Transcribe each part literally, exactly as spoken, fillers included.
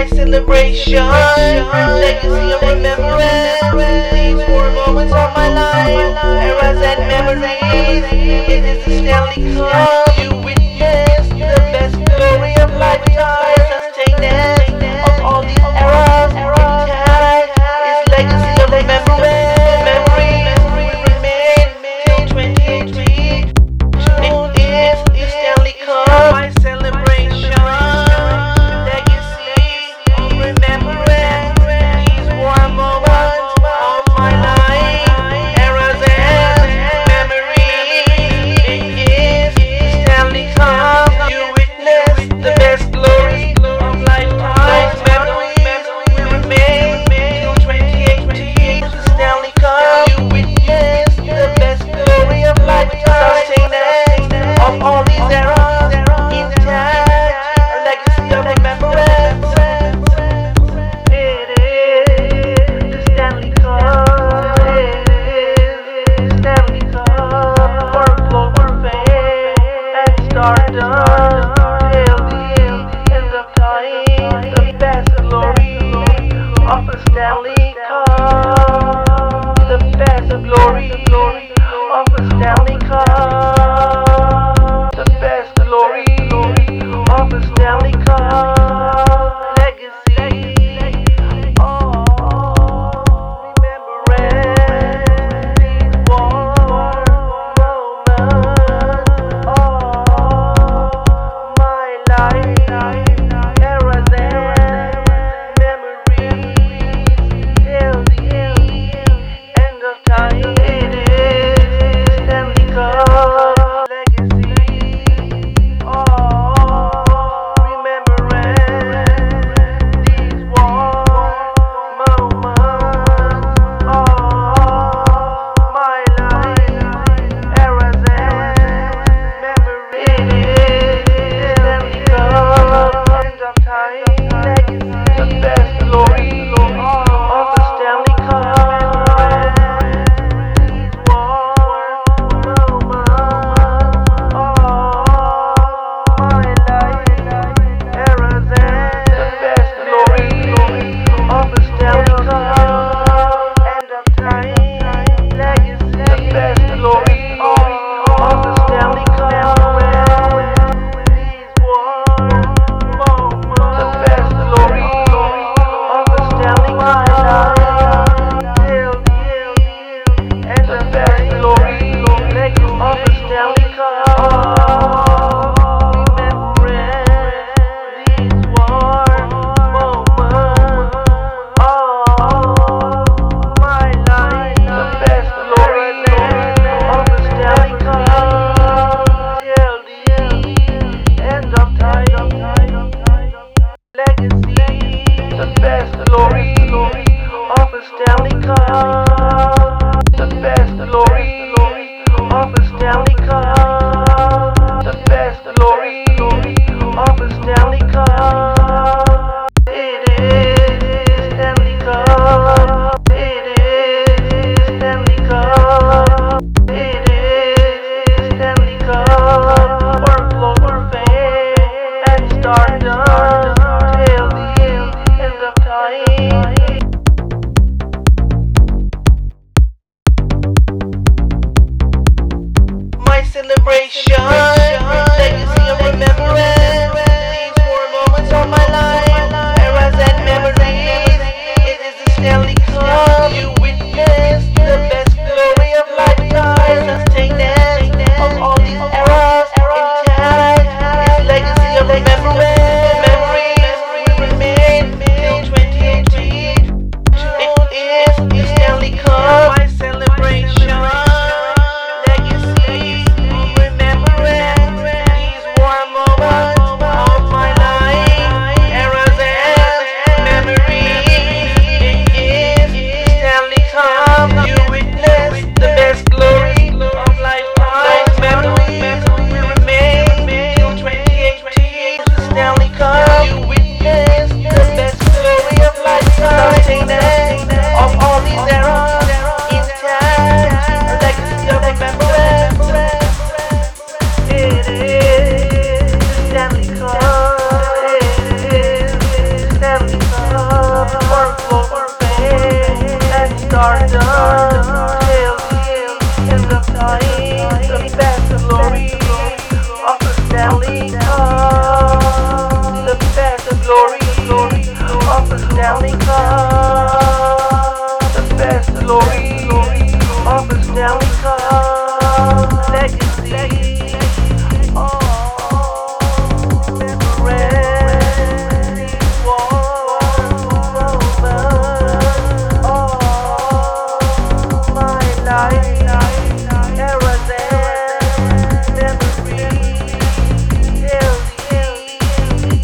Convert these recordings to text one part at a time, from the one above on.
my celebration, legacy of remembrance. These were moments of my life, eras and memories. It is the Stanley Cup. You witnessed the best glory of lifetime, sustenance of all these eras. Intact is legacy of remembrance. Memories will remain till twenty eighteen. It is the Stanley Cup, my celebration, legacy of remembrance. These were moments of my life, eras and memories. It is the Stanley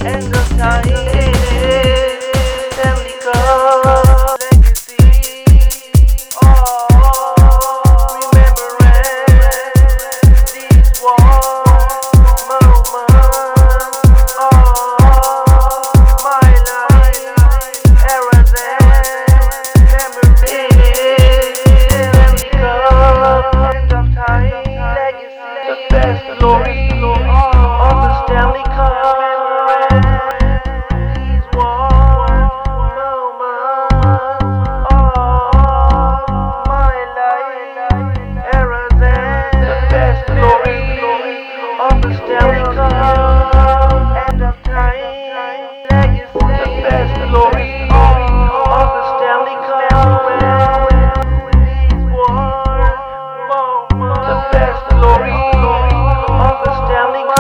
End of time. Stanley Cup legacy. Oh, remembrance. These war moments. Oh, my life. Eras and memories. Stanley Cup. End of time. Legacy. The best glory of the Stanley Cup. These war moments of my life. Eras and the best glory of the Stanley Cup. End of time. Legacy. The best glory of the Stanley Cup. These war moments. The best glory of the Stanley Cup.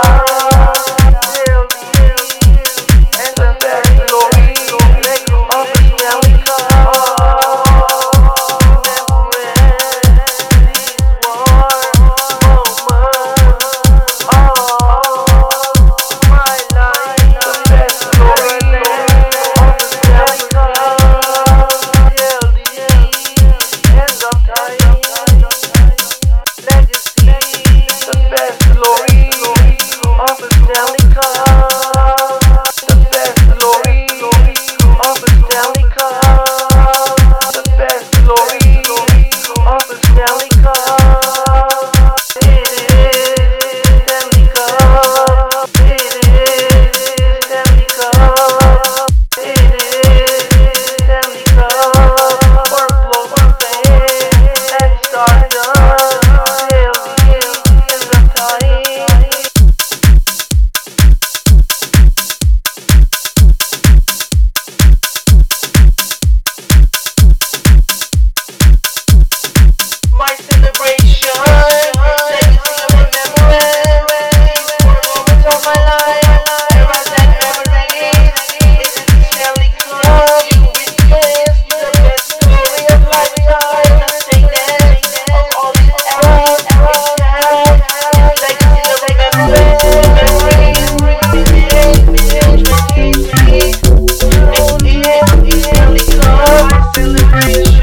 My celebration, legacy of remembrance, for moments of my life, eras and memories. It is the Stanley Cup. You witness the best story of lifetime, the statement of all these eras, intact. It's legacy of remembrance, memories, vintage, vintage, vintage. It is the Stanley Cup. My celebration.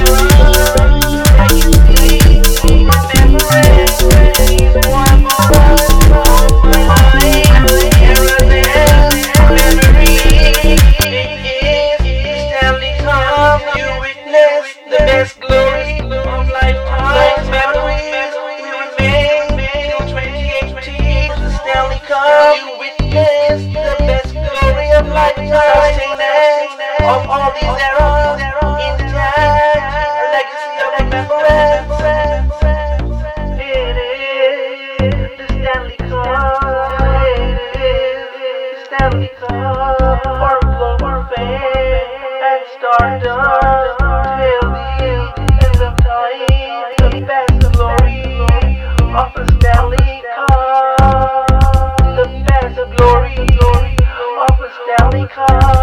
The best glory of lifetime memories will remain till twenty eighteen. The Stanley Cup, you witness the best glory of lifetime sustenance of all these eras, intact, a legacy of remembrance. It is the Stanley Cup. It is the Stanley Cup for global fame and stardom. Of the Stanley Cup, the best glory of the Stanley Cup.